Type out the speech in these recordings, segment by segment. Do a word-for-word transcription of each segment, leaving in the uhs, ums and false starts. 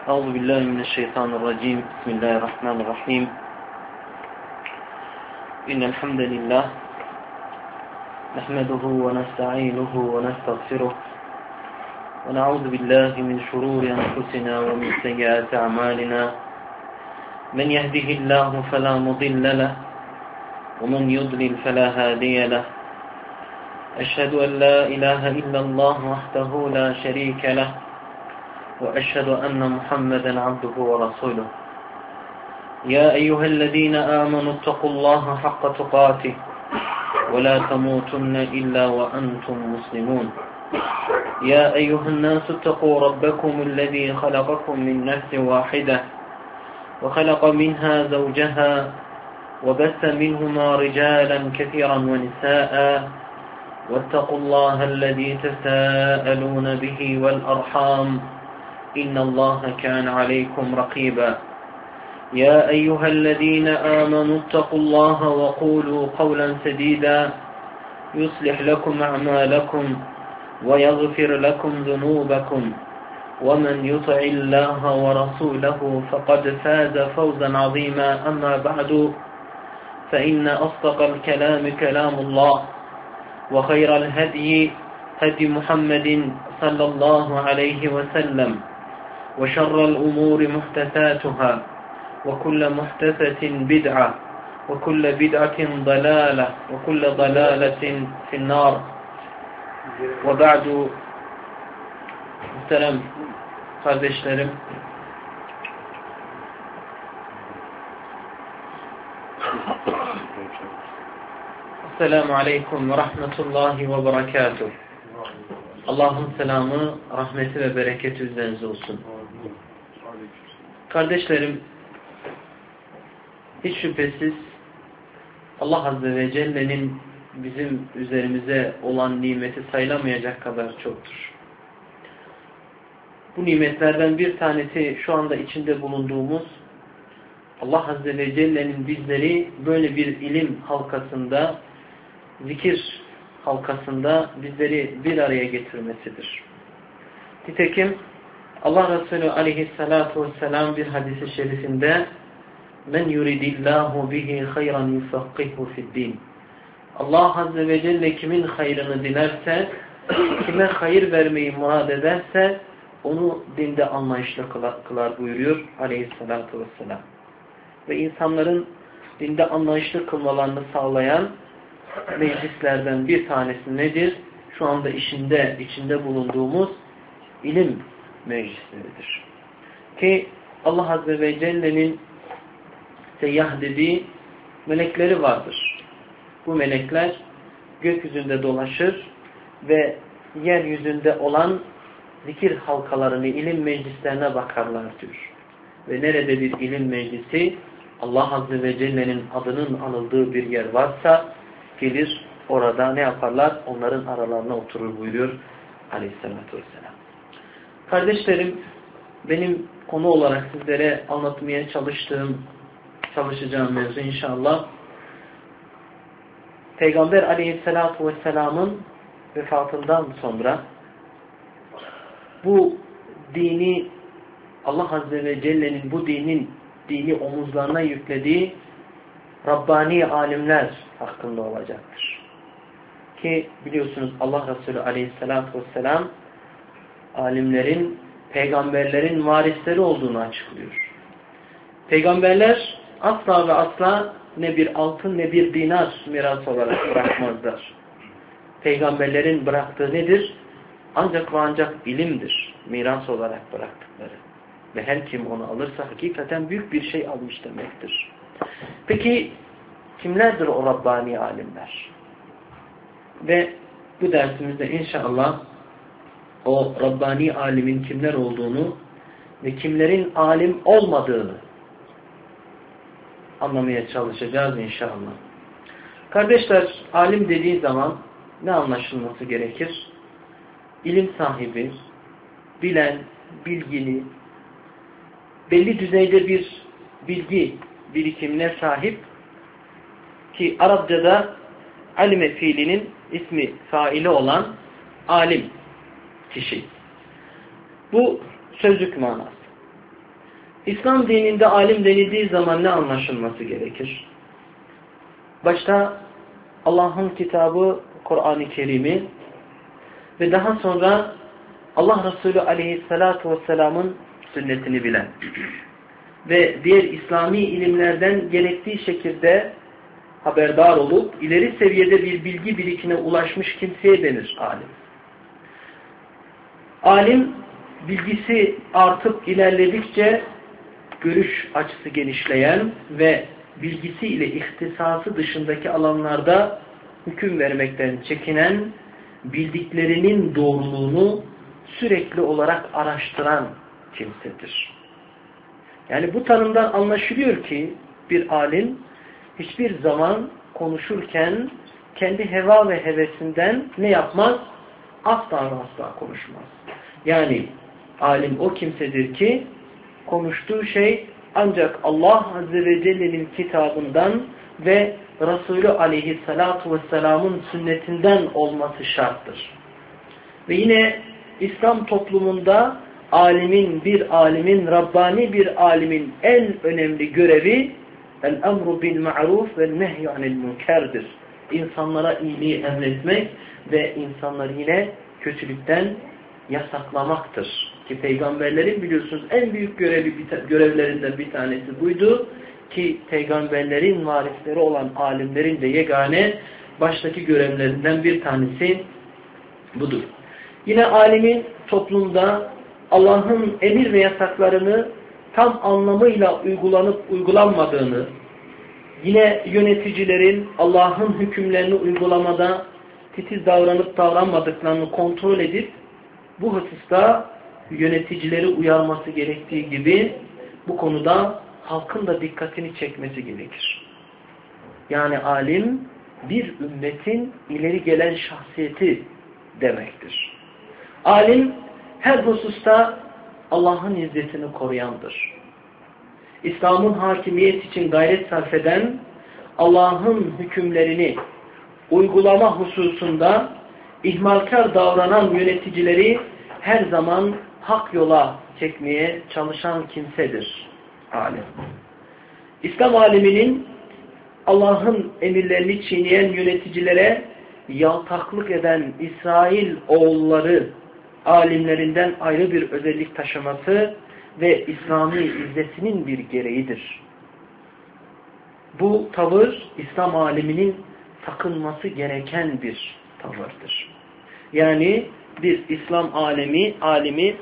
أعوذ بالله من الشيطان الرجيم بسم الله الرحمن الرحيم إن الحمد لله نحمده ونستعينه ونستغفره ونعوذ بالله من شرور أنفسنا ومن سيئات أعمالنا من يهده الله فلا مضل له ومن يضلل فلا هادي له أشهد أن لا إله إلا الله وحده لا شريك له وأشهد أن محمدا عبده ورسوله يا أيها الذين آمنوا اتقوا الله حق تقاته ولا تموتن إلا وأنتم مسلمون يا أيها الناس اتقوا ربكم الذي خلقكم من نفس واحدة وخلق منها زوجها وبث منهما رجالا كثيرا ونساء واتقوا الله الذي تساءلون به والأرحام إن الله كان عليكم رقيبا يا أيها الذين آمنوا اتقوا الله وقولوا قولا سديدا يصلح لكم أعمالكم ويغفر لكم ذنوبكم ومن يطع الله ورسوله فقد فاز فوزا عظيما أما بعد فإن أصدق الكلام كلام الله وخير الهدي هدي محمد صلى الله عليه وسلم وشر الأمور محدثاتها وكل محدثة بدعة وكل بدعة ضلالة وكل ضلالة في النار وبعد. Muhterem kardeşlerim, Esselamu Aleyküm ve Rahmetullahi ve Berekatuhu. Allah'ın selamı, rahmeti ve bereketi üzerinize olsun. Kardeşlerim, hiç şüphesiz Allah Azze ve Celle'nin bizim üzerimize olan nimeti sayılamayacak kadar çoktur. Bu nimetlerden bir tanesi şu anda içinde bulunduğumuz Allah Azze ve Celle'nin bizleri böyle bir ilim halkasında, zikir halkasında bizleri bir araya getirmesidir. Nitekim Allah Resulü aleyhissalatu vesselam bir hadis-i şerifinde men yuridillahu bihi hayran yufakkihu fi'd-din. Allah Azze ve Celle kimin hayrını dilerse, kime hayır vermeyi murad ederse onu dinde anlayışlı kılar buyuruyor aleyhissalatu vesselam. Ve insanların dinde anlayışlı kılmalarını sağlayan meclislerden bir tanesi nedir? Şu anda işinde, içinde bulunduğumuz ilim meclisleridir. Ki Allah Azze ve Celle'nin seyyah dediği melekleri vardır. Bu melekler gökyüzünde dolaşır ve yeryüzünde olan zikir halkalarını, ilim meclislerine bakarlar diyor. Ve nerede bir ilim meclisi Allah Azze ve Celle'nin adının anıldığı bir yer varsa gelir orada ne yaparlar? Onların aralarına oturur buyuruyor aleyhissalatü vesselam. Kardeşlerim, benim konu olarak sizlere anlatmaya çalıştığım, çalışacağım mevzu inşallah Peygamber aleyhissalatü vesselamın vefatından sonra bu dini Allah Azze ve Celle'nin bu dinin dini omuzlarına yüklediği Rabbani alimler hakkında olacaktır. Ki biliyorsunuz Allah Resulü aleyhissalatü vesselam alimlerin, peygamberlerin varisleri olduğunu açıklıyor. Peygamberler asla ve asla ne bir altın ne bir dinar miras olarak bırakmazlar. Peygamberlerin bıraktığı nedir? Ancak ve ancak ilimdir. Miras olarak bıraktıkları. Ve her kim onu alırsa hakikaten büyük bir şey almış demektir. Peki kimlerdir o Rabbani alimler? Ve bu dersimizde inşallah o Rabbani alimin kimler olduğunu ve kimlerin alim olmadığını anlamaya çalışacağız inşallah. Kardeşler, alim dediği zaman ne anlaşılması gerekir? İlim sahibi, bilen, bilgili, belli düzeyde bir bilgi birikimine sahip ki Arapçada alime fiilinin ismi faili olan alim kişi. Bu sözlük manası. İslam dininde alim denildiği zaman ne anlaşılması gerekir? Başta Allah'ın kitabı Kur'an-ı Kerim'i ve daha sonra Allah Resulü Aleyhisselatü Vesselam'ın sünnetini bilen ve diğer İslami ilimlerden gerektiği şekilde haberdar olup ileri seviyede bir bilgi birikine ulaşmış kimseye denir alim. Alim bilgisi artıp ilerledikçe görüş açısı genişleyen ve bilgisiyle ihtisası dışındaki alanlarda hüküm vermekten çekinen, bildiklerinin doğruluğunu sürekli olarak araştıran kimsedir. Yani bu tanımdan anlaşılıyor ki bir alim hiçbir zaman konuşurken kendi heva ve hevesinden ne yapmaz? Asla asla konuşmaz. Yani alim o kimsedir ki konuştuğu şey ancak Allah Azze ve Celle'nin kitabından ve Resulü Aleyhisselatü Vesselam'ın sünnetinden olması şarttır. Ve yine İslam toplumunda alimin, bir alimin, Rabbani bir alimin en önemli görevi el-emru bil-ma'ruf ve nehy anil münkerdir. İnsanlara iyiliği emretmek ve insanları yine kötülükten yasaklamaktır. Ki peygamberlerin biliyorsunuz en büyük görevi, görevlerinden bir tanesi buydu. Ki peygamberlerin varisleri olan alimlerin de yegane baştaki görevlerinden bir tanesi budur. Yine alimin toplumda Allah'ın emir ve yasaklarını tam anlamıyla uygulanıp uygulanmadığını, yine yöneticilerin Allah'ın hükümlerini uygulamada titiz davranıp davranmadıklarını kontrol edip bu hususta yöneticileri uyarması gerektiği gibi bu konuda halkın da dikkatini çekmesi gerekir. Yani alim bir ümmetin ileri gelen şahsiyeti demektir. Alim her hususta Allah'ın izzetini koruyandır. İslam'ın hakimiyet için gayret sarf eden, Allah'ın hükümlerini uygulama hususunda ihmalkar davranan yöneticileri her zaman hak yola çekmeye çalışan kimsedir alim. İslam aliminin Allah'ın emirlerini çiğneyen yöneticilere yaltaklık eden İsrail oğulları alimlerinden ayrı bir özellik taşıması ve İslami izzetinin bir gereğidir. Bu tavır İslam aliminin takınması gereken bir tavırdır. Yani bir İslam alemi, alimi,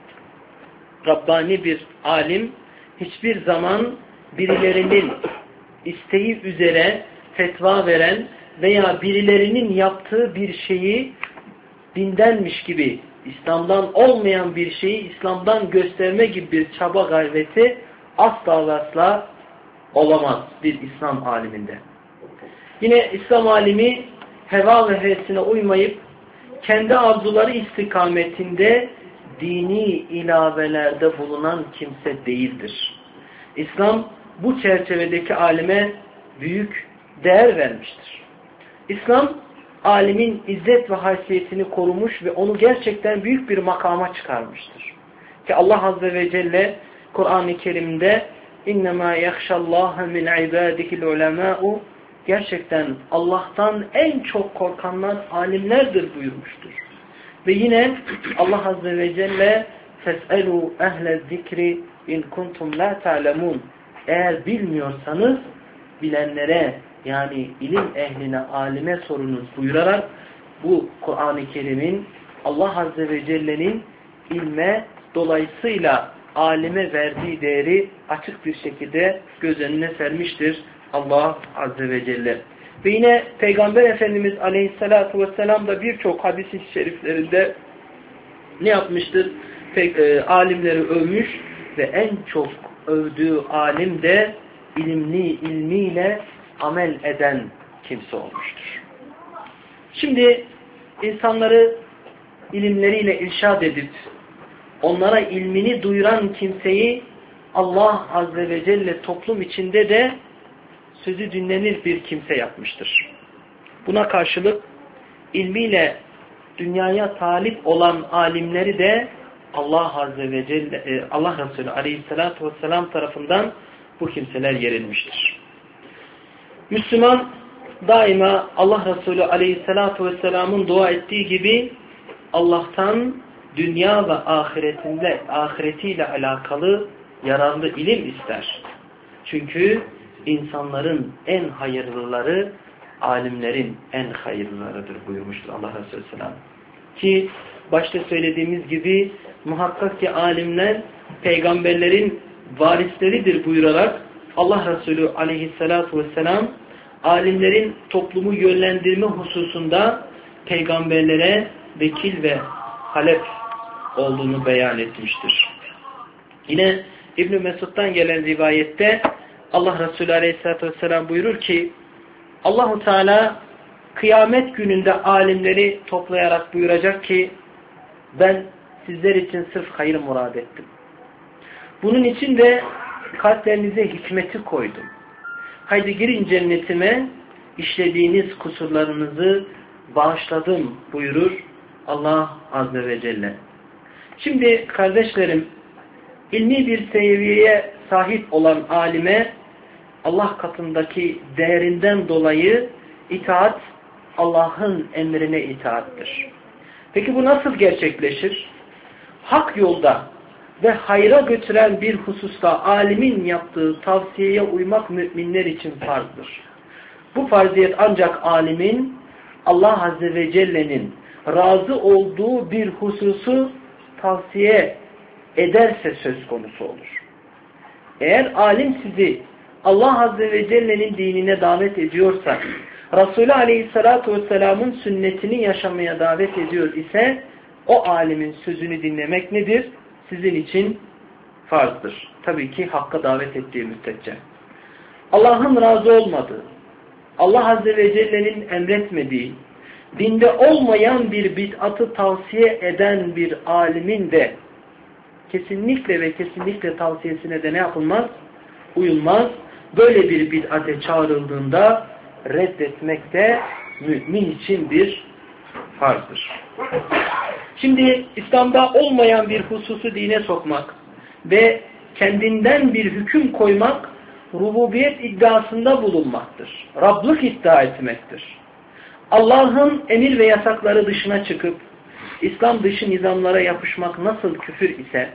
Rabbani bir alim hiçbir zaman birilerinin isteği üzere fetva veren veya birilerinin yaptığı bir şeyi dindenmiş gibi, İslam'dan olmayan bir şeyi İslam'dan gösterme gibi bir çaba gayreti asla ve asla olamaz bir İslam aliminde. Yine İslam alimi heva ve hevesine uymayıp kendi arzuları istikametinde dini ilavelerde bulunan kimse değildir. İslam bu çerçevedeki alime büyük değer vermiştir. İslam alimin izzet ve haysiyetini korumuş ve onu gerçekten büyük bir makama çıkarmıştır. Ki Allah Azze ve Celle Kur'an-ı Kerim'de اِنَّمَا يَخْشَ اللّٰهَ مِنْ عِبَادِهِ الْعُلَمَاءُ gerçekten Allah'tan en çok korkanlar alimlerdir buyurmuştur. Ve yine Allah Azze ve Celle فَاسْأَلُوا اَهْلَ الذِّكْرِ اِنْ كُنْتُمْ لَا تَعْلَمُونَ eğer bilmiyorsanız bilenlere yani ilim ehline, alime sorunuz buyurarak bu Kur'an-ı Kerim'in Allah Azze ve Celle'nin ilme dolayısıyla alime verdiği değeri açık bir şekilde göz önüne sermiştir Allah Azze ve Celle. Ve yine Peygamber Efendimiz Aleyhisselatü Vesselam da birçok hadis-i şeriflerinde ne yapmıştır? Pek, e, alimleri övmüş ve en çok övdüğü alim de ilimli, ilmiyle amel eden kimse olmuştur. Şimdi insanları ilimleriyle irşad edip onlara ilmini duyuran kimseyi Allah Azze ve Celle toplum içinde de sözü dinlenir bir kimse yapmıştır. Buna karşılık ilmiyle dünyaya talip olan alimleri de Allah Azze ve Celle, Allah Resulü Aleyhisselatü Vesselam tarafından bu kimseler yerilmiştir. Müslüman daima Allah Resulü Aleyhisselatü Vesselam'ın dua ettiği gibi Allah'tan dünya ve ahiretinde, ahiretiyle alakalı yararlı ilim ister. Çünkü insanların en hayırlıları alimlerin en hayırlılarıdır buyurmuştur Allah Resulü Selam. Ki başta söylediğimiz gibi muhakkak ki alimler peygamberlerin varisleridir buyurarak Allah Resulü Aleyhisselatü Vesselam alimlerin toplumu yönlendirme hususunda peygamberlere vekil ve halef olduğunu beyan etmiştir. Yine İbn-i Mesud'dan gelen rivayette Allah Resulü Aleyhisselatü Vesselam buyurur ki Allahu Teala kıyamet gününde alimleri toplayarak buyuracak ki ben sizler için sırf hayır murad ettim. Bunun için de kalplerinize hikmeti koydum. Haydi girin cennetime, işlediğiniz kusurlarınızı bağışladım buyurur Allah Azze ve Celle. Şimdi kardeşlerim, ilmi bir seviyeye sahip olan alime Allah katındaki değerinden dolayı itaat Allah'ın emrine itaattir. Peki bu nasıl gerçekleşir? Hak yolda ve hayra götüren bir hususta alimin yaptığı tavsiyeye uymak müminler için farzdır. Bu farziyet ancak alimin Allah Azze ve Celle'nin razı olduğu bir hususu tavsiye ederse söz konusu olur. Eğer alim sizi Allah Azze ve Celle'nin dinine davet ediyorsa, Resulü Aleyhisselatü Vesselam'ın sünnetini yaşamaya davet ediyor ise, o alimin sözünü dinlemek nedir? Sizin için farzdır. Tabii ki hakka davet ettiği müddetçe. Allah'ın razı olmadığı, Allah Azze ve Celle'nin emretmediği, dinde olmayan bir bid'atı tavsiye eden bir alimin de kesinlikle ve kesinlikle tavsiyesine de ne yapılmaz? Uyulmaz. Böyle bir bid'ate çağrıldığında reddetmek de mümin için bir farzdır. Şimdi İslam'da olmayan bir hususu dine sokmak ve kendinden bir hüküm koymak rububiyet iddiasında bulunmaktır. Rablık iddia etmektir. Allah'ın emir ve yasakları dışına çıkıp İslam dışı nizamlara yapışmak nasıl küfür ise,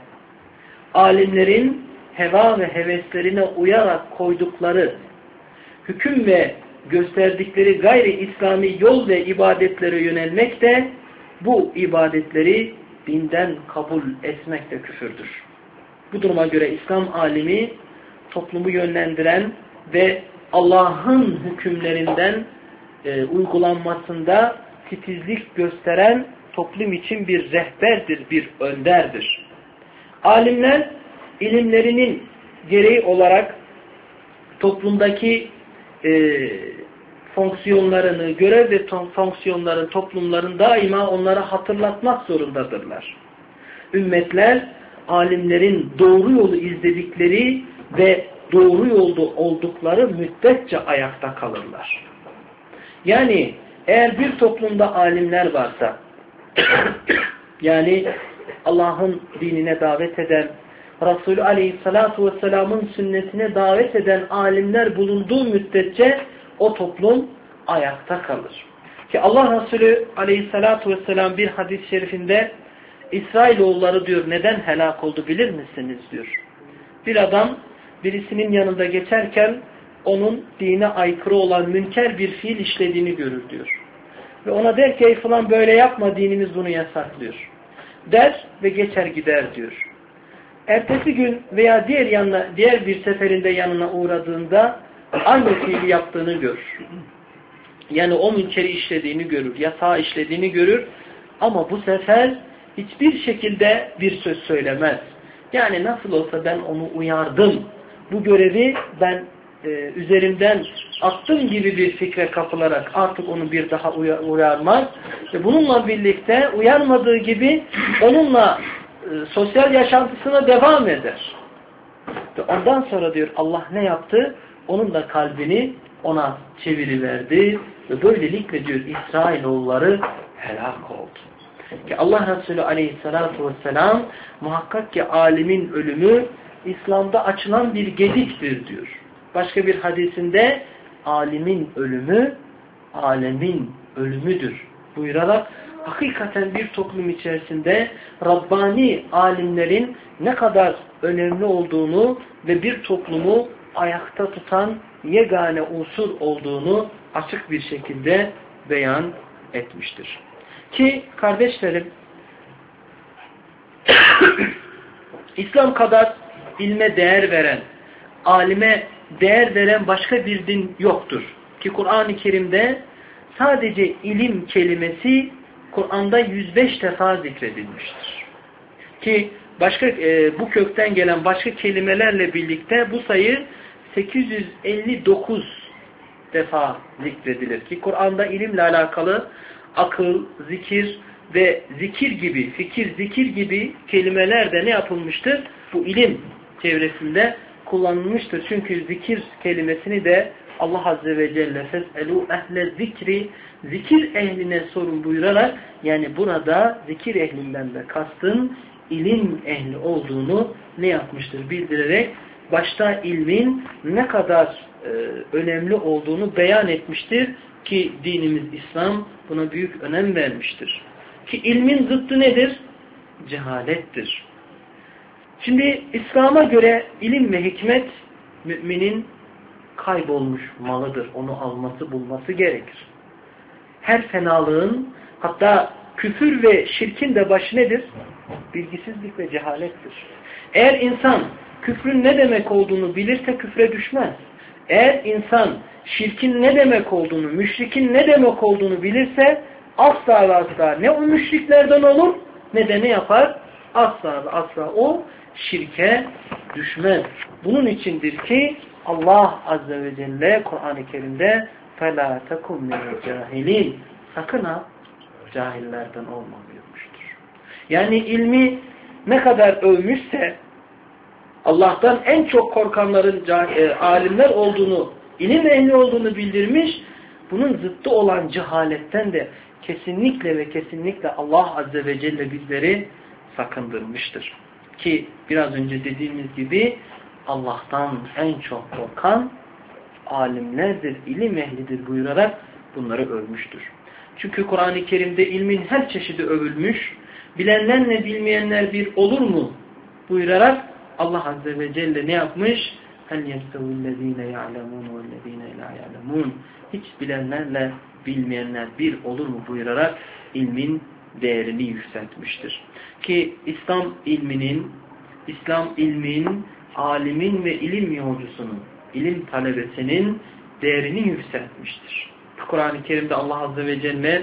alimlerin heva ve heveslerine uyarak koydukları hüküm ve gösterdikleri gayri İslami yol ve ibadetlere yönelmek de bu ibadetleri dinden kabul etmek de küfürdür. Bu duruma göre İslam alimi toplumu yönlendiren ve Allah'ın hükümlerinden e, uygulanmasında titizlik gösteren toplum için bir rehberdir, bir önderdir. Alimler ilimlerinin gereği olarak toplumdaki e, fonksiyonlarını, görev ve fonksiyonları toplumların daima onlara hatırlatmak zorundadırlar. Ümmetler alimlerin doğru yolu izledikleri ve doğru yolda oldukları müddetçe ayakta kalırlar. Yani eğer bir toplumda alimler varsa, yani Allah'ın dinine davet eden, Resulü Aleyhisselatü Vesselam'ın sünnetine davet eden alimler bulunduğu müddetçe o toplum ayakta kalır. Ki Allah Resulü Aleyhisselatü Vesselam bir hadis-i şerifinde İsrailoğulları diyor neden helak oldu bilir misiniz diyor. Bir adam birisinin yanında geçerken onun dine aykırı olan münker bir fiil işlediğini görür diyor. Ve ona der ki ey falan böyle yapma, dinimiz bunu yasaklıyor. Der ve geçer gider diyor. Ertesi gün veya diğer yanına, diğer bir seferinde yanına uğradığında aynı fiili yaptığını görür. Yani o münkeri işlediğini görür, yasağı işlediğini görür ama bu sefer hiçbir şekilde bir söz söylemez. Yani nasıl olsa ben onu uyardım. Bu görevi ben e, üzerimden attım gibi bir fikre kapılarak artık onu bir daha uyarmaz. Ve bununla birlikte uyarmadığı gibi onunla e, sosyal yaşantısına devam eder. Ve ondan sonra diyor Allah ne yaptı? Onun da kalbini ona çeviriverdi. Ve böylelikle diyor İsrailoğulları helak oldu. Ki Allah Resulü aleyhissalatu vesselam muhakkak ki alimin ölümü İslam'da açılan bir gediktir diyor. Başka bir hadisinde alimin ölümü alemin ölümüdür buyurarak hakikaten bir toplum içerisinde Rabbani alimlerin ne kadar önemli olduğunu ve bir toplumu ayakta tutan yegane unsur olduğunu açık bir şekilde beyan etmiştir. Ki kardeşlerim İslam kadar ilme değer veren, alime değer veren başka bir din yoktur. Ki Kur'an-ı Kerim'de sadece ilim kelimesi Kur'an'da yüz beş defa zikredilmiştir. Ki başka e, bu kökten gelen başka kelimelerle birlikte bu sayı sekiz yüz elli dokuz defa zikredilir. Ki Kur'an'da ilimle alakalı akıl, zikir ve zikir gibi, fikir, zikir gibi kelimeler de ne yapılmıştır? Bu ilim çevresinde kullanılmıştır. Çünkü zikir kelimesini de Allah Azze ve Celle fes'elû ehle zikri, zikir ehline sorun buyurarak, yani burada zikir ehlinden de kastın ilim ehli olduğunu ne yapmıştır? Bildirerek başta ilmin ne kadar e, önemli olduğunu beyan etmiştir ki dinimiz İslam buna büyük önem vermiştir. Ki ilmin zıttı nedir? Cehalettir. Şimdi İslam'a göre ilim ve hikmet müminin kaybolmuş malıdır. Onu alması, bulması gerekir. Her fenalığın, hatta küfür ve şirkin de başı nedir? Bilgisizlik ve cehalettir. Eğer insan küfrün ne demek olduğunu bilirse küfre düşmez. Eğer insan şirkin ne demek olduğunu, müşrikin ne demek olduğunu bilirse asla ve asla ne o müşriklerden olur ne de ne yapar? Asla ve asla o şirke düşmez. Bunun içindir ki Allah Azze ve Celle Kur'an-ı Kerim'de فَلَا تَكُمْ مِنَ الْجَاهِلِينَ sakın ha cahillerden olma buyurmuştur. Yani ilmi ne kadar övmüşse Allah'tan en çok korkanların e, alimler olduğunu, ilim ehli olduğunu bildirmiş, bunun zıttı olan cehaletten de kesinlikle ve kesinlikle Allah Azze ve Celle bizleri sakındırmıştır. Ki biraz önce dediğimiz gibi Allah'tan en çok korkan alimlerdir, ilim ehlidir buyurarak bunları övmüştür. Çünkü Kur'an-ı Kerim'de ilmin her çeşidi övülmüş, bilenlerle bilmeyenler bir olur mu buyurarak Allah Azze ve Celle ne yapmış? هَلْ يَسْتَوِ الَّذ۪ينَ يَعْلَمُونَ وَالَّذ۪ينَ لَا يَعْلَمُونَ hiç bilenlerle bilmeyenler bir olur mu buyurarak ilmin değerini yükseltmiştir. Ki İslam ilminin, İslam ilmin, alimin ve ilim yolcusunun, ilim talebesinin değerini yükseltmiştir. Kur'an-ı Kerim'de Allah Azze ve Celle,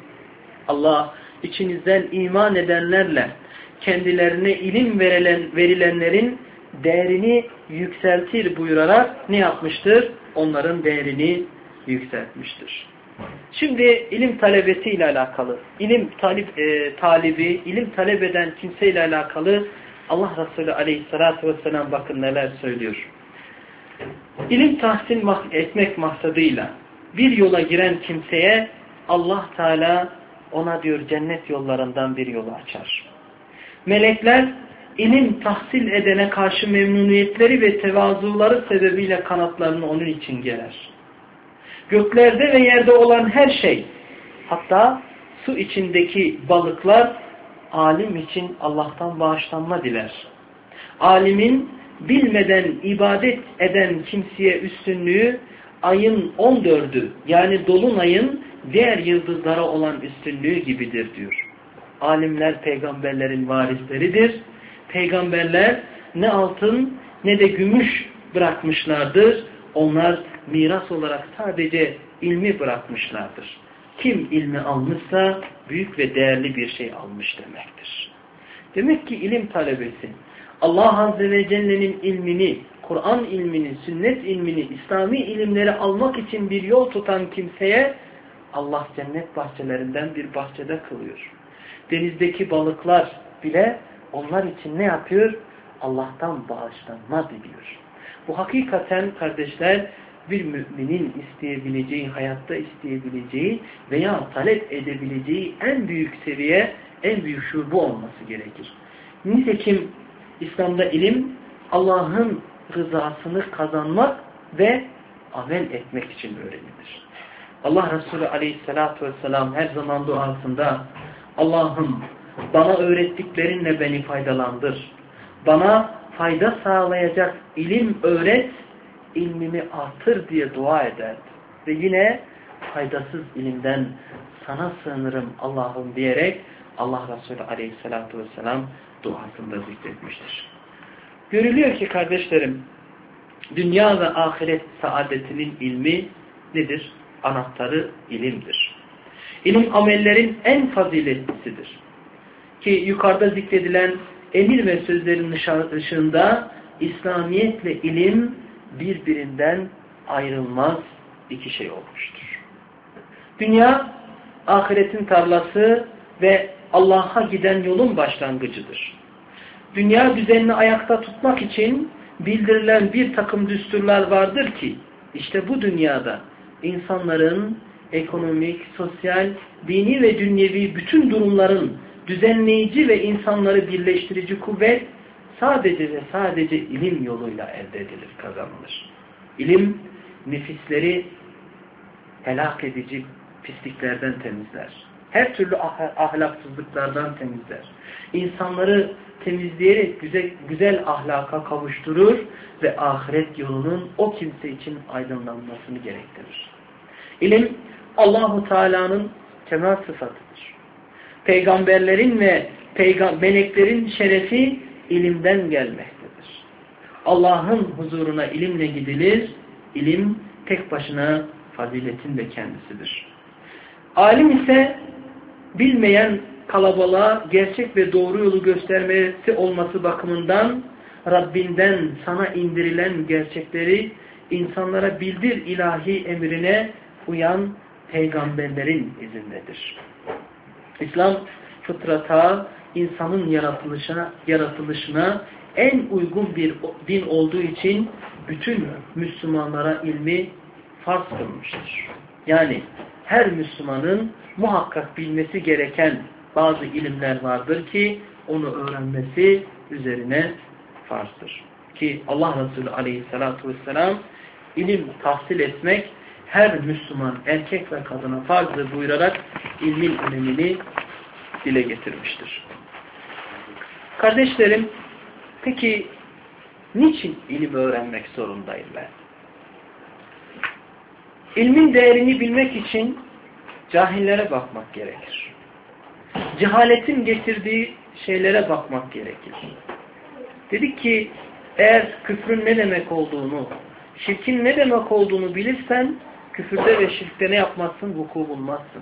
Allah içinizden iman edenlerle kendilerine ilim verilen, verilenlerin değerini yükseltir buyurarak ne yapmıştır? Onların değerini yükseltmiştir. Şimdi ilim talebesiyle alakalı, ilim talip, e, talibi, ilim talep eden kimseyle alakalı Allah Resulü Aleyhisselatü Vesselam bakın neler söylüyor. İlim tahsil etmek maksadıyla bir yola giren kimseye Allah Teala ona diyor cennet yollarından bir yolu açar. Melekler ilim tahsil edene karşı memnuniyetleri ve tevazuları sebebiyle kanatlarını onun için gerer. Göklerde ve yerde olan her şey, hatta su içindeki balıklar alim için Allah'tan bağışlanma diler. Alimin bilmeden ibadet eden kimseye üstünlüğü ayın on dördü yani dolunayın diğer yıldızlara olan üstünlüğü gibidir diyor. Alimler peygamberlerin varisleridir. Peygamberler ne altın ne de gümüş bırakmışlardır. Onlar miras olarak sadece ilmi bırakmışlardır. Kim ilmi almışsa büyük ve değerli bir şey almış demektir. Demek ki ilim talebesi Allah Azze ve Celle'nin ilmini, Kur'an ilmini, sünnet ilmini, İslami ilimleri almak için bir yol tutan kimseye Allah cennet bahçelerinden bir bahçede kılıyor. Denizdeki balıklar bile onlar için ne yapıyor? Allah'tan bağışlanma diliyor. Bu hakikaten kardeşler bir müminin isteyebileceği, hayatta isteyebileceği veya talep edebileceği en büyük seviye en büyük şuur bu olması gerekir. Nitekim İslam'da ilim Allah'ın rızasını kazanmak ve amel etmek için öğrenilir. Allah Resulü Aleyhisselatü Vesselam her zaman duasında Allah'ım bana öğrettiklerinle beni faydalandır. Bana fayda sağlayacak ilim öğret, ilmimi artır diye dua ederdi. Ve yine faydasız ilimden sana sığınırım Allah'ım diyerek Allah Resulü Aleyhisselatü Vesselam duasında zikretmiştir. Görülüyor ki kardeşlerim, dünya ve ahiret saadetinin ilmi nedir? Anahtarı ilimdir. İlim amellerin en faziletlisidir. Ki yukarıda zikredilen emir ve sözlerin ışığında İslamiyetle ilim birbirinden ayrılmaz iki şey olmuştur. Dünya ahiretin tarlası ve Allah'a giden yolun başlangıcıdır. Dünya düzenini ayakta tutmak için bildirilen bir takım düsturlar vardır ki işte bu dünyada insanların ekonomik, sosyal, dini ve dünyevi bütün durumların düzenleyici ve insanları birleştirici kuvvet sadece ve sadece ilim yoluyla elde edilir, kazanılır. İlim nefisleri helak edici pisliklerden temizler. Her türlü ahlaksızlıklardan temizler. İnsanları temizleyerek güzel, güzel ahlaka kavuşturur ve ahiret yolunun o kimse için aydınlanmasını gerektirir. İlim Allahu Teala'nın kemal sıfatıdır. Peygamberlerin ve peygam meleklerin şerefi ilimden gelmektedir. Allah'ın huzuruna ilimle gidilir. İlim tek başına faziletin de kendisidir. Alim ise bilmeyen kalabalığa gerçek ve doğru yolu göstermesi olması bakımından Rabbinden sana indirilen gerçekleri insanlara bildir ilahi emrine uyan peygamberlerin izindedir. İslam fıtrata, insanın yaratılışına, yaratılışına en uygun bir din olduğu için bütün Müslümanlara ilmi farz kılmıştır. Yani her Müslümanın muhakkak bilmesi gereken bazı ilimler vardır ki onu öğrenmesi üzerine farzdır. Ki Allah Resulü Aleyhisselatü Vesselam ilim tahsil etmek her Müslüman erkek ve kadına farzdır buyurarak ilmin önemini dile getirmiştir. Kardeşlerim, peki niçin ilim öğrenmek zorundayım ben? İlmin değerini bilmek için cahillere bakmak gerekir. Cehaletin getirdiği şeylere bakmak gerekir. Dedik ki eğer küfrün ne demek olduğunu, şirkin ne demek olduğunu bilirsen küfürde ve şirkte ne yapmazsın? Vuku bulmazsın.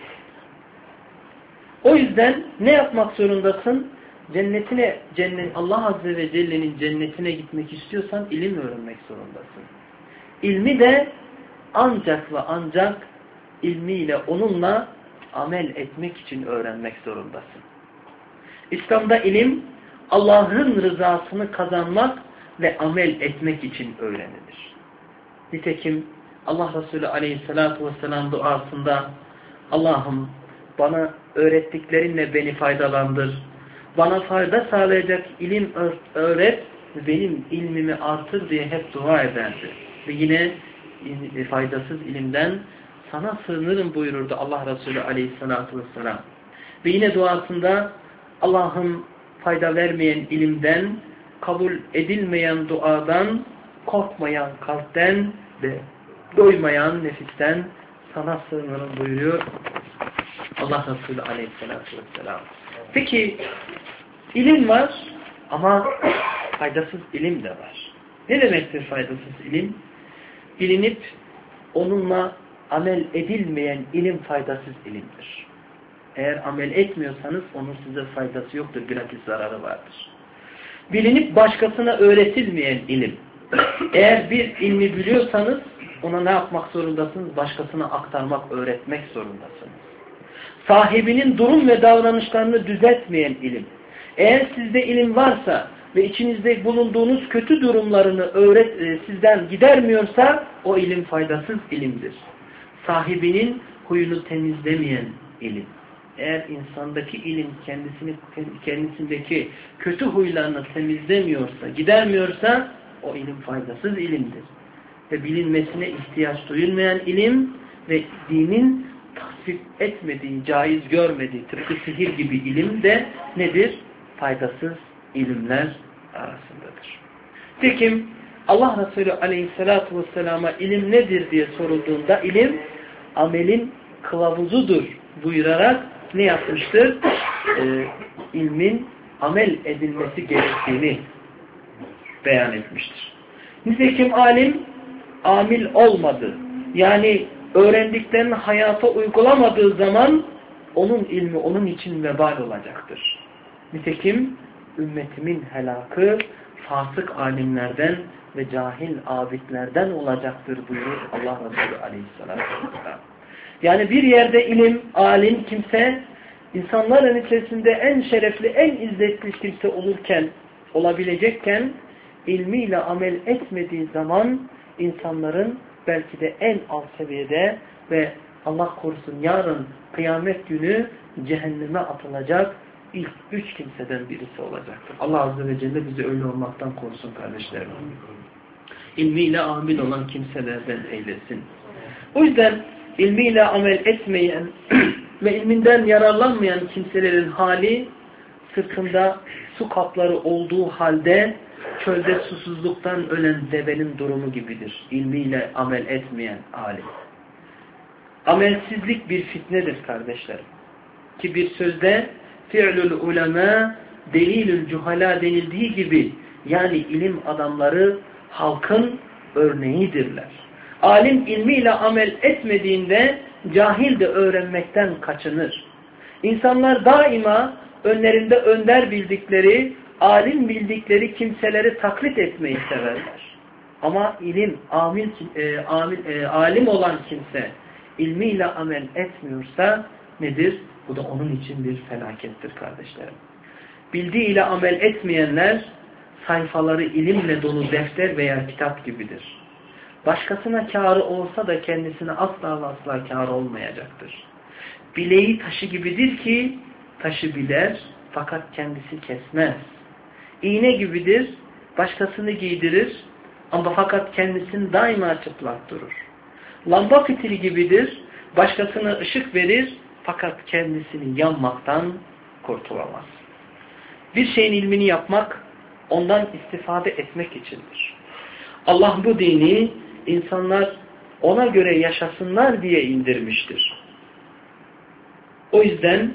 O yüzden ne yapmak zorundasın? Cennetine, cennet, Allah Azze ve Celle'nin cennetine gitmek istiyorsan ilim öğrenmek zorundasın. İlmi de ancak ve ancak ilmiyle, onunla amel etmek için öğrenmek zorundasın. İslam'da ilim, Allah'ın rızasını kazanmak ve amel etmek için öğrenilir. Nitekim Allah Resulü Aleyhisselatü Vesselam duasında Allah'ım bana öğrettiklerinle beni faydalandır. Bana fayda sağlayacak ilim öğret ve benim ilmimi artır diye hep dua ederdi. Ve yine faydasız ilimden sana sığınırım buyururdu Allah Resulü Aleyhisselatü Vesselam. Ve yine duasında Allah'ım fayda vermeyen ilimden, kabul edilmeyen duadan, korkmayan kalpten ve doymayan nefisten sana sığınırım buyuruyor Allah Resulü Aleyhisselatü Vesselam. Peki ilim var ama faydasız ilim de var. Ne demektir faydasız ilim? Bilinip onunla amel edilmeyen ilim faydasız ilimdir. Eğer amel etmiyorsanız onun size faydası yoktur, gratis zararı vardır. Bilinip başkasına öğretilmeyen ilim. Eğer bir ilmi biliyorsanız ona ne yapmak zorundasınız? Başkasına aktarmak, öğretmek zorundasınız. Sahibinin durum ve davranışlarını düzeltmeyen ilim. Eğer sizde ilim varsa ve içinizde bulunduğunuz kötü durumlarını öğret, e, sizden gidermiyorsa o ilim faydasız ilimdir. Sahibinin huyunu temizlemeyen ilim. eğer insandaki ilim kendisini kendisindeki kötü huylarını temizlemiyorsa, gidermiyorsa o ilim faydasız ilimdir. Ve bilinmesine ihtiyaç duyulmayan ilim ve dinin tasvip etmediği, caiz görmediği tıpkı sihir gibi ilim de nedir? Faydasız ilimler arasındadır. Tekim Allah Resulü Aleyhisselatü Vesselam'a ilim nedir diye sorulduğunda ilim amelin kılavuzudur buyurarak ne yapmıştır? Ee, ilmin amel edilmesi gerektiğini beyan etmiştir. Nitekim alim amil olmadı. Yani öğrendiklerini hayata uygulamadığı zaman onun ilmi onun için vebal olacaktır. Nitekim ümmetimin helakı fasık alimlerden ve cahil abidlerden olacaktır buyurur Allah Resulü Aleyhisselatü Vesselam. Yani bir yerde ilim, alim kimse insanların içerisinde en şerefli, en izzetli kimse olurken, olabilecekken ilmiyle amel etmediği zaman insanların belki de en alt seviyede ve Allah korusun yarın kıyamet günü cehenneme atılacak ilk üç kimseden birisi olacaktır. Allah Azze ve Celle bizi öyle olmaktan korusun kardeşlerim. İlmiyle amil olan kimselerden eylesin. O yüzden ilmiyle amel etmeyen ve ilminden yararlanmayan kimselerin hali sırtında su kapları olduğu halde çölde susuzluktan ölen devenin durumu gibidir. İlmiyle amel etmeyen alim. Amelsizlik bir fitnedir kardeşlerim. Ki bir sözde fi'lül ulema delilül cuhala denildiği gibi yani ilim adamları halkın örneğidirler. Alim ilmiyle amel etmediğinde cahil de öğrenmekten kaçınır. İnsanlar daima önlerinde önder bildikleri, alim bildikleri kimseleri taklit etmeyi severler. Ama ilim, amil, e, amil, e, alim olan kimse ilmiyle amel etmiyorsa nedir? Bu da onun için bir felakettir kardeşlerim. Bildiğiyle amel etmeyenler sayfaları ilimle dolu defter veya kitap gibidir. Başkasına kârı olsa da kendisine asla ve asla kârı olmayacaktır. Bileği taşı gibidir ki taşı biler fakat kendisi kesmez. İğne gibidir, başkasını giydirir ama fakat kendisini daima çıplak durur. Lamba fitili gibidir, başkasına ışık verir fakat kendisini yanmaktan kurtulamaz. Bir şeyin ilmini yapmak, ondan istifade etmek içindir. Allah bu dini insanlar ona göre yaşasınlar diye indirmiştir. O yüzden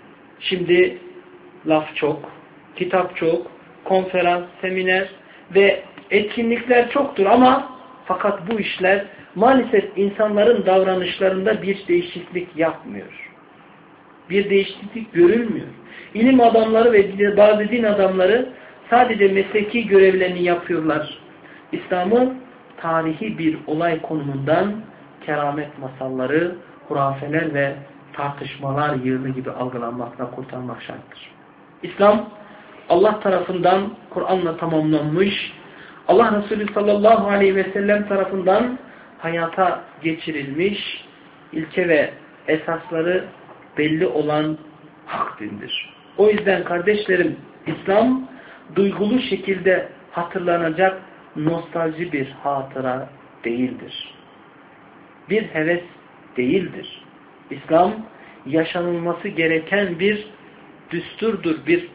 şimdi laf çok, kitap çok, konferans, seminer ve etkinlikler çoktur ama fakat bu işler maalesef insanların davranışlarında bir değişiklik yapmıyor. Bir değişiklik görülmüyor. İlim adamları ve bazı din adamları sadece mesleki görevlerini yapıyorlar. İslam'ı tarihi bir olay konumundan keramet masalları, hurafeler ve tartışmalar yığını gibi algılanmakla kurtarmak şarttır. İslam Allah tarafından Kur'an'la tamamlanmış, Allah Resulü sallallahu aleyhi ve sellem tarafından hayata geçirilmiş ilke ve esasları belli olan hak dindir. O yüzden kardeşlerim İslam duygulu şekilde hatırlanacak nostalji bir hatıra değildir. Bir heves değildir. İslam yaşanılması gereken bir düsturdur, bir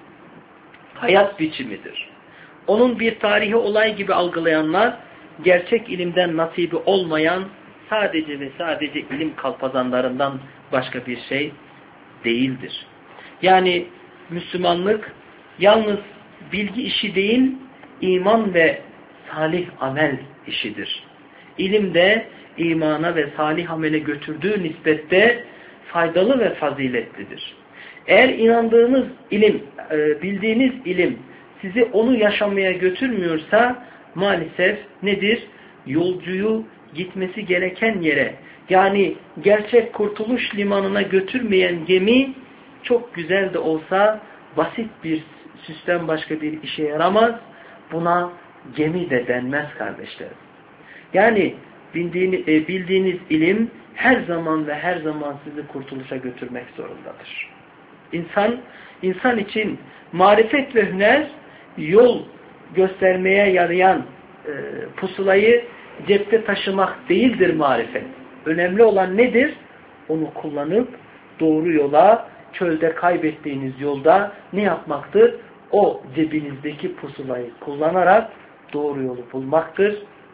hayat biçimidir. Onun bir tarihi olay gibi algılayanlar gerçek ilimden nasibi olmayan sadece ve sadece ilim kalpazanlarından başka bir şey değildir. Yani Müslümanlık yalnız bilgi işi değil, iman ve salih amel işidir. İlim de imana ve salih amele götürdüğü nispette faydalı ve faziletlidir. Eğer inandığınız ilim, bildiğiniz ilim sizi onu yaşamaya götürmüyorsa maalesef nedir? Yolcuyu gitmesi gereken yere, yani gerçek kurtuluş limanına götürmeyen gemi çok güzel de olsa basit bir süsten başka bir işe yaramaz. Buna gemi de denmez kardeşlerim. Yani bildiğiniz, bildiğiniz ilim her zaman ve her zaman sizi kurtuluşa götürmek zorundadır. İnsan, insan için marifet ve hüner yol göstermeye yarayan e, pusulayı cepte taşımak değildir marifet. Önemli olan nedir? Onu kullanıp doğru yola, çölde kaybettiğiniz yolda ne yapmaktır? O cebinizdeki pusulayı kullanarak doğru yolu bulmaktır.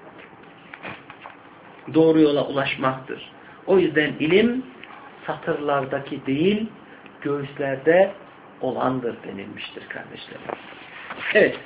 Doğru yola ulaşmaktır. O yüzden ilim satırlardaki değil, göğüslerde olandır denilmiştir kardeşlerim. Evet.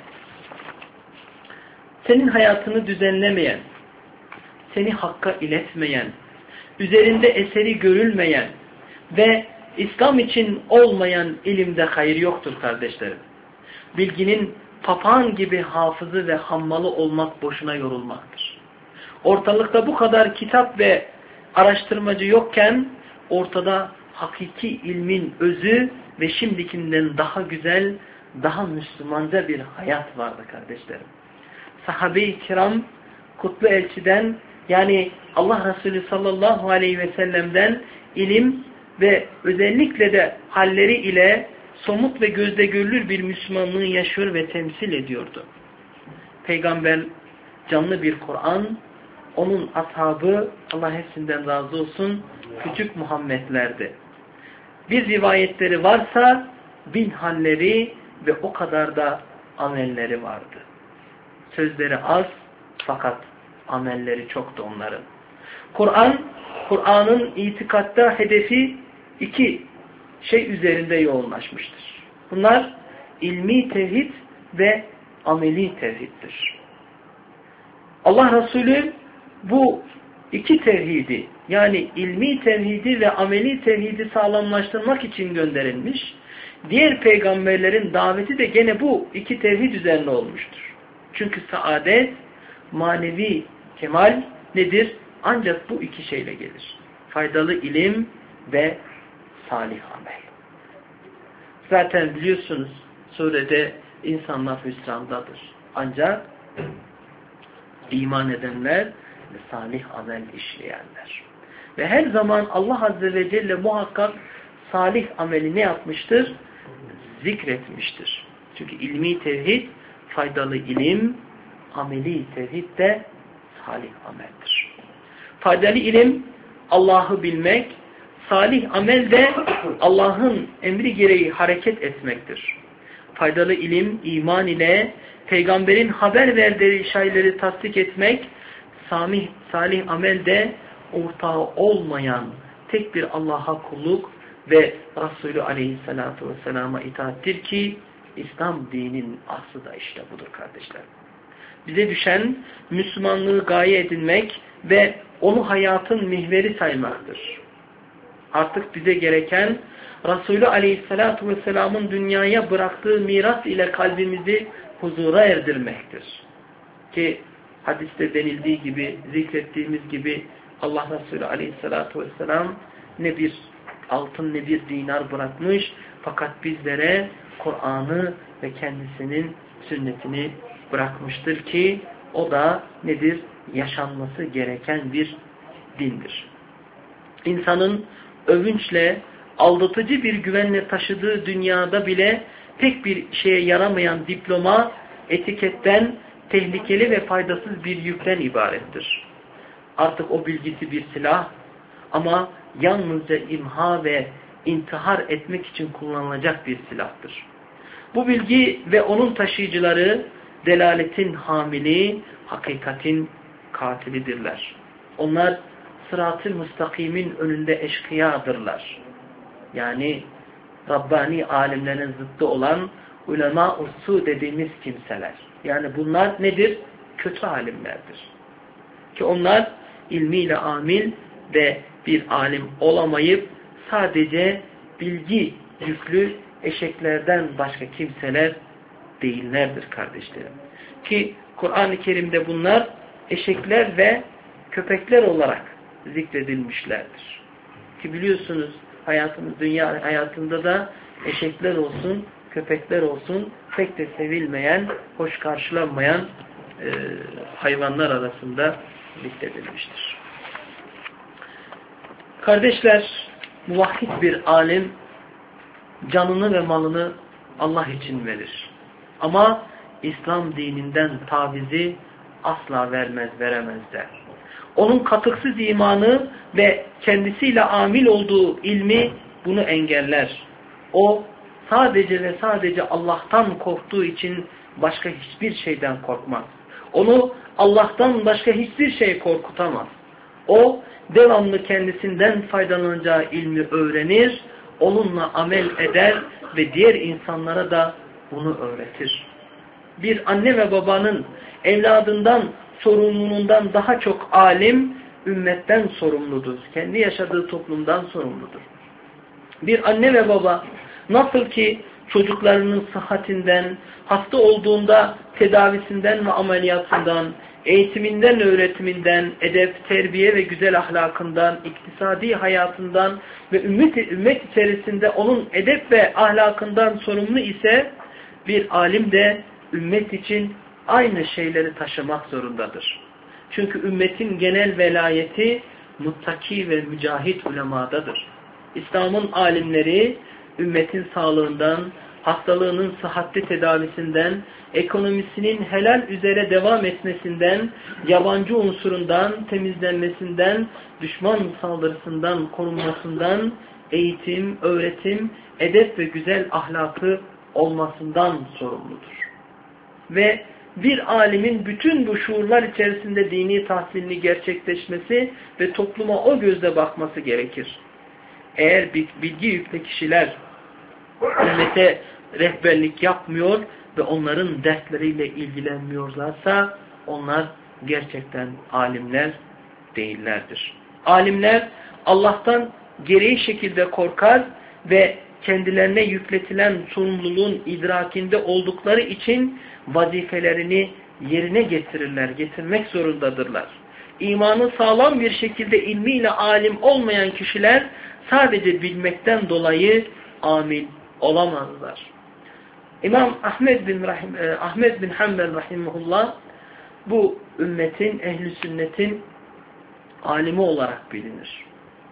Senin hayatını düzenlemeyen, seni hakka iletmeyen, üzerinde eseri görülmeyen ve İslam için olmayan ilimde hayır yoktur kardeşlerim. Bilginin papağan gibi hafızı ve hammalı olmak boşuna yorulmaktır. Ortalıkta bu kadar kitap ve araştırmacı yokken ortada hakiki ilmin özü ve şimdikinden daha güzel, daha Müslümanca bir hayat vardı kardeşlerim. Sahabe-i kiram kutlu elçiden, yani Allah Resulü sallallahu aleyhi ve sellem'den ilim ve özellikle de halleri ile somut ve gözde görülür bir Müslümanlığı yaşıyor ve temsil ediyordu. Peygamber canlı bir Kur'an, onun ashabı, Allah hepsinden razı olsun, küçük Muhammedlerdi. Bir rivayetleri varsa bin halleri ve o kadar da amelleri vardı. Sözleri az fakat amelleri çoktu onların. Kur'an, Kur'an'ın itikatta hedefi iki şey üzerinde yoğunlaşmıştır. Bunlar ilmi tevhid ve ameli tevhiddir. Allah Resulü bu iki tevhidi, yani ilmi tevhidi ve ameli tevhidi sağlamlaştırmak için gönderilmiş. Diğer peygamberlerin daveti de gene bu iki tevhid üzerine olmuştur. Çünkü saadet, manevi kemal nedir? Ancak bu iki şeyle gelir. Faydalı ilim ve salih amel. Zaten biliyorsunuz surede insanlar hüsrandadır. Ancak iman edenler ve salih amel işleyenler. Ve her zaman Allah Azze ve Celle muhakkak salih ameli ne yapmıştır? Zikretmiştir. Çünkü ilmi tevhid, faydalı ilim, ameli tevhid de salih ameldir. Faydalı ilim Allah'ı bilmek, salih amel de Allah'ın emri gereği hareket etmektir. Faydalı ilim iman ile peygamberin haber verdiği şeyleri tasdik etmek, salih, salih amel de ortağı olmayan tek bir Allah'a kulluk ve Resulü Aleyhisselatü Vesselam'a itaattir ki İslam dininin aslı da işte budur kardeşler. Bize düşen Müslümanlığı gaye edinmek ve onu hayatın mihveri saymaktır. Artık bize gereken Resulü Aleyhisselatü Vesselam'ın dünyaya bıraktığı miras ile kalbimizi huzura erdirmektir. Ki hadiste denildiği gibi, zikrettiğimiz gibi Allah Resulü Aleyhisselatü Vesselam ne bir altın ne bir dinar bırakmış, fakat bizlere Kur'an'ı ve kendisinin sünnetini bırakmıştır ki o da nedir? Yaşanması gereken bir dindir. İnsanın övünçle, aldatıcı bir güvenle taşıdığı dünyada bile pek bir şeye yaramayan diploma, etiketten, tehlikeli ve faydasız bir yükten ibarettir. Artık o bilgisi bir silah ama yalnızca imha ve intihar etmek için kullanılacak bir silahtır. Bu bilgi ve onun taşıyıcıları delaletin hamili, hakikatin katilidirler. Onlar sırat-ı müstakimin önünde eşkıyadırlar. Yani Rabbani alimlerin zıttı olan ulema-u su dediğimiz kimseler. Yani bunlar nedir? Kötü alimlerdir. Ki onlar ilmiyle amil ve bir alim olamayıp sadece bilgi yüklü eşeklerden başka kimseler değillerdir kardeşlerim. Ki Kur'an-ı Kerim'de bunlar eşekler ve köpekler olarak zikredilmişlerdir. Ki biliyorsunuz hayatımız, dünya hayatında da eşekler olsun, köpekler olsun pek de sevilmeyen, hoş karşılanmayan e, hayvanlar arasında zikredilmiştir. Kardeşler, muvahhid bir alim canını ve malını Allah için verir. Ama İslam dininden tavizi asla vermez, veremezler. Onun katıksız imanı ve kendisiyle amil olduğu ilmi bunu engeller. O sadece ve sadece Allah'tan korktuğu için başka hiçbir şeyden korkmaz. Onu Allah'tan başka hiçbir şey korkutamaz. O devamlı kendisinden faydalanacağı ilmi öğrenir, onunla amel eder ve diğer insanlara da bunu öğretir. Bir anne ve babanın evladından sorumluluğundan daha çok alim, ümmetten sorumludur. Kendi yaşadığı toplumdan sorumludur. Bir anne ve baba nasıl ki çocuklarının sıhhatinden, hasta olduğunda tedavisinden ve ameliyatından, eğitiminden, öğretiminden, edep, terbiye ve güzel ahlakından, iktisadi hayatından ve ümmet, ümmet içerisinde onun edep ve ahlakından sorumlu ise bir alim de ümmet için aynı şeyleri taşımak zorundadır. Çünkü ümmetin genel velayeti muttaki ve mücahit ulemadadır. İslam'ın alimleri ümmetin sağlığından, hastalığının sıhhatli tedavisinden, ekonomisinin helal üzere devam etmesinden, yabancı unsurundan, temizlenmesinden, düşman saldırısından korunmasından, eğitim, öğretim, edep ve güzel ahlakı olmasından sorumludur. Ve bir alimin bütün bu şuurlar içerisinde dini tahsilini gerçekleşmesi ve topluma o gözle bakması gerekir. Eğer bilgi yüklü kişiler ümmete rehberlik yapmıyor ve onların dertleriyle ilgilenmiyorlarsa onlar gerçekten alimler değillerdir. Alimler Allah'tan gereği şekilde korkar ve kendilerine yükletilen sorumluluğun idrakinde oldukları için vazifelerini yerine getirirler, getirmek zorundadırlar. İmanı sağlam bir şekilde ilmiyle alim olmayan kişiler sadece bilmekten dolayı amil olamazlar. İmam Ahmed bin Rahim, Ahmed bin Hanbel rahimehullah bu ümmetin, ehli sünnetin alimi olarak bilinir.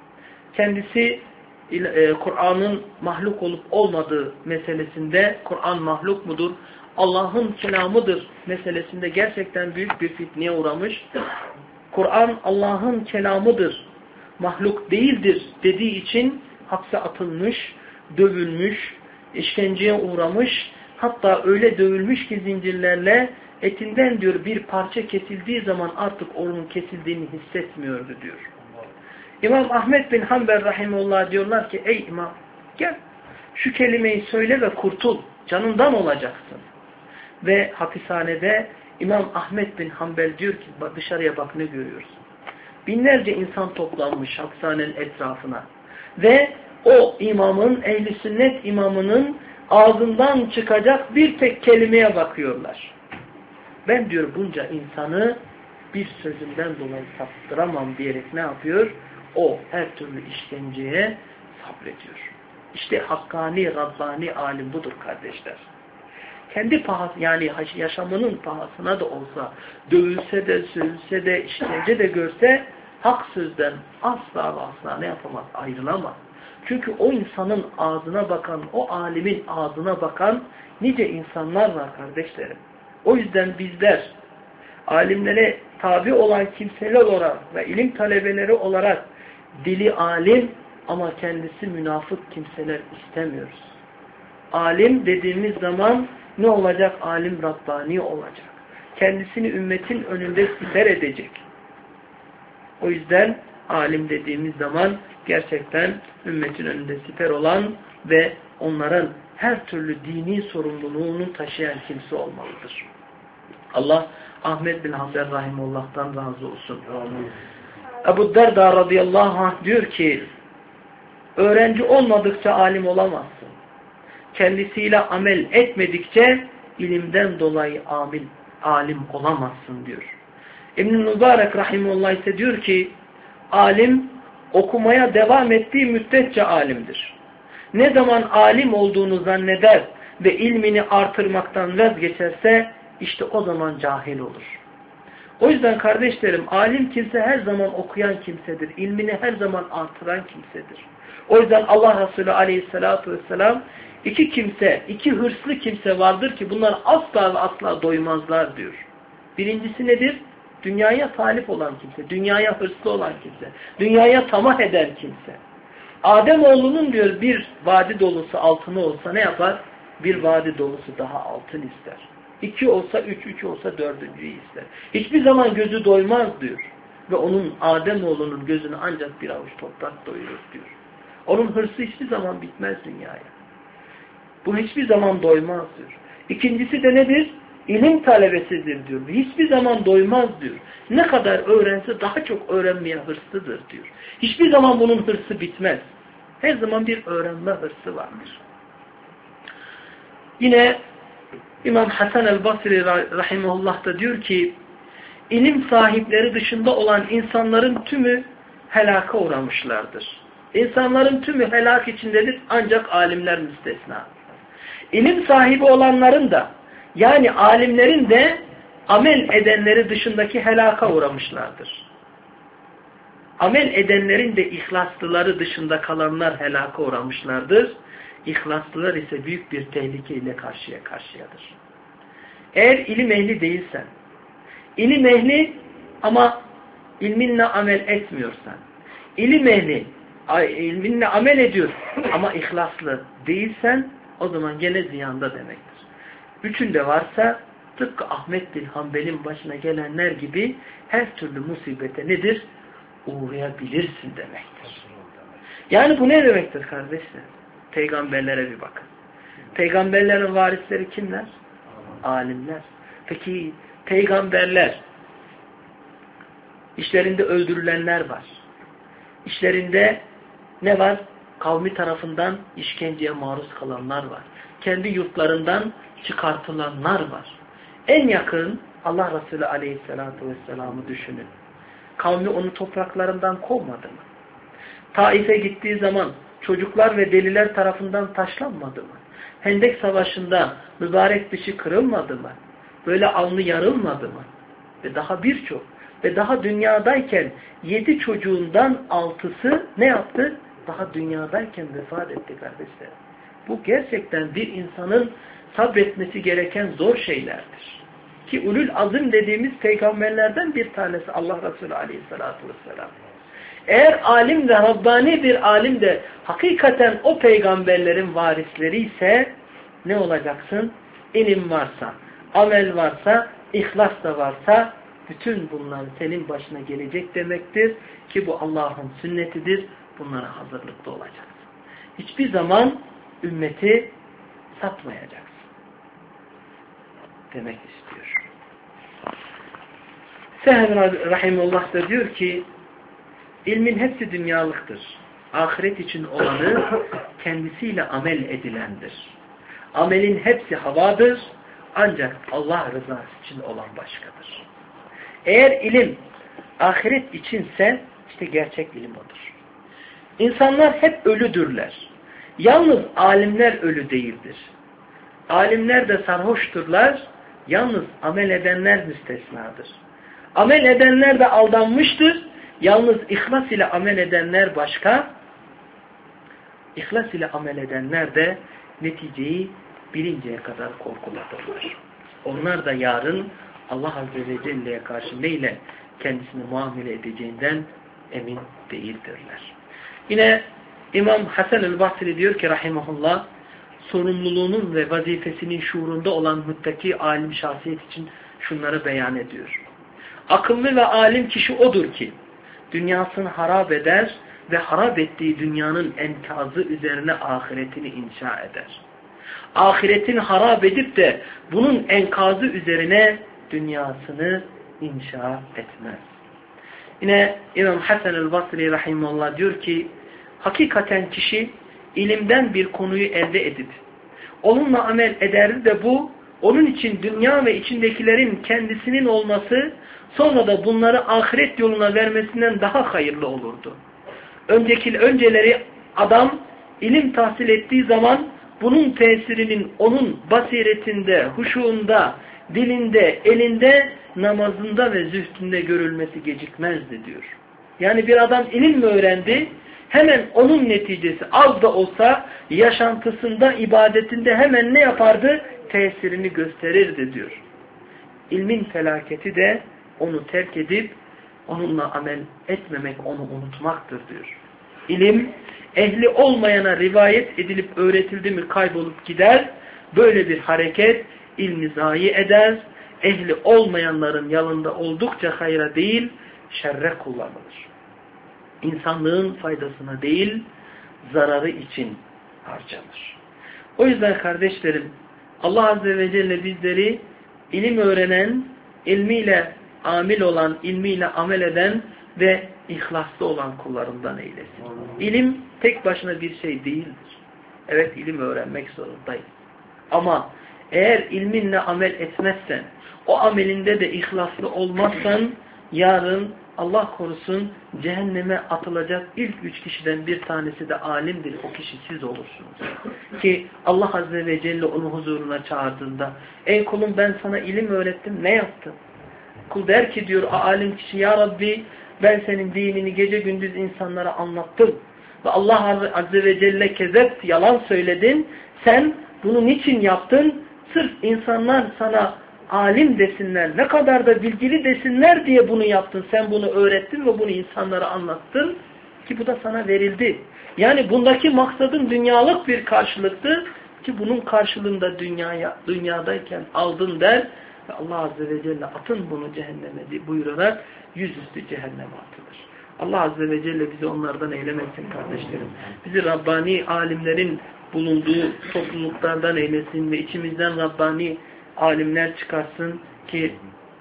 Kendisi Kur'an'ın mahluk olup olmadığı meselesinde, Kur'an mahluk mudur, Allah'ın kelamıdır meselesinde gerçekten büyük bir fitneye uğramış. Kur'an Allah'ın kelamıdır, mahluk değildir dediği için hapse atılmış, dövülmüş, işkenceye uğramış, hatta öyle dövülmüş ki zincirlerle etinden diyor bir parça kesildiği zaman artık onun kesildiğini hissetmiyordu diyor. İmam Ahmed bin Hanbel rahimehullah diyorlar ki ey imam gel şu kelimeyi söyle ve kurtul, canından olacaksın. Ve hapishanede İmam Ahmed bin Hanbel diyor ki dışarıya bak ne görüyorsun. Binlerce insan toplanmış hapishanenin etrafına. Ve o imamın, ehli sünnet imamının ağzından çıkacak bir tek kelimeye bakıyorlar. Ben diyor bunca insanı bir sözünden dolayı saptıramam diyerek ne yapıyor? O her türlü işkenceye sabrediyor. İşte hakkani, Rabbani alim budur kardeşler. Kendi pahası, yani yaşamının pahasına da olsa, dövülse de, sövülse de, işkence de görse, hak sözden asla ve asla ne yapamaz? Ayrılamaz. Çünkü o insanın ağzına bakan, o alimin ağzına bakan nice insanlar var kardeşlerim. O yüzden bizler alimlere tabi olan kimseler olarak ve ilim talebeleri olarak dili alim ama kendisi münafık kimseler istemiyoruz. Alim dediğimiz zaman ne olacak? Alim Rabbani olacak. Kendisini ümmetin önünde siper edecek. O yüzden alim dediğimiz zaman gerçekten ümmetin önünde siper olan ve onların her türlü dini sorumluluğunu taşıyan kimse olmalıdır. Allah Ahmed bin Hanbel rahimullah'tan razı olsun. Amin. Ebu Derda radıyallahu anh diyor ki öğrenci olmadıkça alim olamazsın. Kendisiyle amel etmedikçe ilimden dolayı amil, alim olamazsın diyor. İbn-i Mübarek rahimullah ise diyor ki alim okumaya devam ettiği müddetçe alimdir. Ne zaman alim olduğunu zanneder ve ilmini artırmaktan vazgeçerse işte o zaman cahil olur. O yüzden kardeşlerim, alim kimse her zaman okuyan kimsedir. İlmini her zaman artıran kimsedir. O yüzden Allah Resulü aleyhissalatu vesselam iki kimse, iki hırslı kimse vardır ki bunlar asla ve asla doymazlar diyor. Birincisi nedir? Dünyaya talip olan kimse, dünyaya hırslı olan kimse, dünyaya tamah eden kimse. Ademoğlunun diyor bir vadi dolusu altını olsa ne yapar? Bir vadi dolusu daha altın ister. İki olsa üç, üç olsa dördüncüyü ister. Hiçbir zaman gözü doymaz diyor. Ve onun Ademoğlunun gözünü ancak bir avuç toprak doyurur diyor. Onun hırsı hiçbir zaman bitmez dünyaya. Bu hiçbir zaman doymaz diyor. İkincisi de nedir? İlim talebesidir diyor. Hiçbir zaman doymaz diyor. Ne kadar öğrense daha çok öğrenmeye hırslıdır diyor. Hiçbir zaman bunun hırsı bitmez. Her zaman bir öğrenme hırsı vardır. Yine İmam Hasan el-Basri rahimahullah da diyor ki, ilim sahipleri dışında olan insanların tümü helaka uğramışlardır. İnsanların tümü helak içindedir ancak alimler müstesna. İlim sahibi olanların da yani alimlerin de amel edenleri dışındaki helaka uğramışlardır. Amel edenlerin de ihlaslıları dışında kalanlar helaka uğramışlardır. İhlaslılar ise büyük bir tehlikeyle karşıya karşıyadır. Eğer ilim ehli değilsen, ilim ehli ama ilminle amel etmiyorsan, ilim ehli ilminle amel ediyor ama ihlaslı değilsen o zaman gene ziyanda demektir. Üçünde varsa tıpkı Ahmet bin Hanbel'in başına gelenler gibi her türlü musibete nedir? Uğrayabilirsin demektir. Yani bu ne demektir kardeşler? Peygamberlere bir bakın. Peygamberlerin varisleri kimler? Alimler. Peki peygamberler işlerinde öldürülenler var. İşlerinde ne var? Kavmi tarafından işkenceye maruz kalanlar var. Kendi yurtlarından çıkartılanlar var. En yakın Allah Resulü Aleyhisselatü Vesselam'ı düşünün. Kavmi onu topraklarından kovmadı mı? Taif'e gittiği zaman çocuklar ve deliler tarafından taşlanmadı mı? Hendek Savaşı'nda mübarek dişi kırılmadı mı? Böyle alnı yarılmadı mı? Ve daha birçok. Ve daha dünyadayken yedi çocuğundan altısı ne yaptı? Daha dünyadayken vefat etti kardeşler. Bu gerçekten bir insanın sabretmesi gereken zor şeylerdir. Ki ulul azim dediğimiz peygamberlerden bir tanesi Allah Resulü Aleyhisselatü Vesselam. Eğer alim de Rabbani bir alim de hakikaten o peygamberlerin varisleri ise ne olacaksın? İlim varsa, amel varsa, ihlas da varsa bütün bunlar senin başına gelecek demektir ki bu Allah'ın sünnetidir. Bunlara hazırlıklı olacaksın. Hiçbir zaman ümmeti satmayacaksın. Demek istiyor. Seher Rahimullah da diyor ki ilmin hepsi dünyalıktır. Ahiret için olanı kendisiyle amel edilendir. Amelin hepsi havadır. Ancak Allah rızası için olan başkadır. Eğer ilim ahiret içinse işte gerçek ilim odur. İnsanlar hep ölüdürler. Yalnız alimler ölü değildir. Alimler de sarhoşturlar. Yalnız amel edenler müstesnadır. Amel edenler de aldanmıştır. Yalnız ihlas ile amel edenler başka. İhlas ile amel edenler de neticeyi bilinceye kadar korkuladırlar. Onlar da yarın Allah Azze ve Celle'ye karşı neyle kendisini muamele edeceğinden emin değildirler. Yine İmam Hasan el-Basri diyor ki rahimahullah, sorumluluğunun ve vazifesinin şuurunda olan muttaki alim şahsiyet için şunları beyan ediyor. Akıllı ve alim kişi odur ki dünyasını harap eder ve harap ettiği dünyanın enkazı üzerine ahiretini inşa eder. Ahiretini harap edip de bunun enkazı üzerine dünyasını inşa etmez. Yine İmam Hasan el-Basri rahimahullah diyor ki hakikaten kişi ilimden bir konuyu elde edip onunla amel ederdi de bu onun için dünya ve içindekilerin kendisinin olması sonra da bunları ahiret yoluna vermesinden daha hayırlı olurdu. Önceki önceleri adam ilim tahsil ettiği zaman bunun tesirinin onun basiretinde, huşuğunda, dilinde, elinde, namazında ve zühdünde görülmesi gecikmezdi diyor. Yani bir adam ilim mi öğrendi? Hemen onun neticesi az da olsa yaşantısında, ibadetinde hemen ne yapardı? Tesirini gösterirdi diyor. İlmin felaketi de onu terk edip onunla amel etmemek, onu unutmaktır diyor. İlim ehli olmayana rivayet edilip öğretildi mi kaybolup gider. Böyle bir hareket ilmi zayi eder. Ehli olmayanların yanında oldukça hayra değil, şerre kullanılır. İnsanlığın faydasına değil, zararı için harcanır. O yüzden kardeşlerim, Allah Azze ve Celle bizleri ilim öğrenen, ilmiyle amil olan, ilmiyle amel eden ve ihlaslı olan kullarından eylesin. İlim tek başına bir şey değildir. Evet, ilim öğrenmek zorundayız. Ama eğer ilminle amel etmezsen, o amelinde de ihlaslı olmazsan, yarın Allah korusun cehenneme atılacak ilk üç kişiden bir tanesi de alimdir. O kişi siz olursunuz. Ki Allah Azze ve Celle onu huzuruna çağırdığında, ey kulum ben sana ilim öğrettim, ne yaptın? Kul der ki diyor, alim kişi, ya Rabbi ben senin dinini gece gündüz insanlara anlattım. Ve Allah Azze ve Celle kezep, yalan söyledin. Sen bunu niçin yaptın? Sırf insanlar sana alim desinler, ne kadar da bilgili desinler diye bunu yaptın. Sen bunu öğrettin ve bunu insanlara anlattın ki bu da sana verildi. Yani bundaki maksadın dünyalık bir karşılıktı ki bunun karşılığında dünyaya, dünyadayken aldın der ve Allah Azze ve Celle atın bunu cehenneme buyurarak yüzüstü cehenneme atılır. Allah Azze ve Celle bizi onlardan eylemesin kardeşlerim. Bizi Rabbani alimlerin bulunduğu topluluklardan eylesin ve içimizden Rabbani alimler çıkarsın ki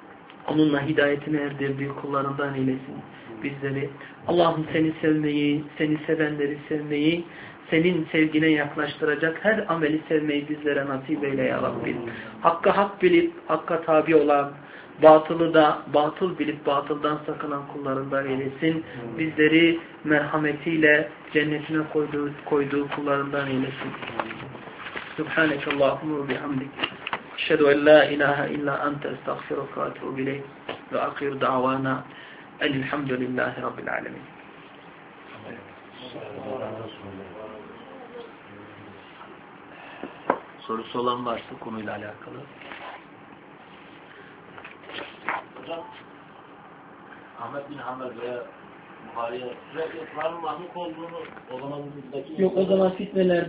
onunla hidayetine erdirdiği kullarından eylesin bizleri. Allah'ım seni sevmeyi, seni sevenleri sevmeyi, senin sevgine yaklaştıracak her ameli sevmeyi bizlere nasip eyle ya Rabbi. Hakka hak bilip hakka tabi olan, batılı da batıl bilip batıldan sakınan kullarından eylesin. Bizleri merhametiyle cennetine koyduğu, koyduğu kullarından eylesin. Subhanekallahumma ve bihamdik. أشهد أن لا إله إلا أنت أستغفرك وأتوب إليك وآخر دعوانا أن الحمد لله رب العالمين. Sorusu olan varsa konuyla alakalı. Hocam, Ahmet bin Hanbel veya Buhari'ye sürekli Kur'an'ın mahluk olduğunu o zaman buradaki... Yok, o zaman fitneler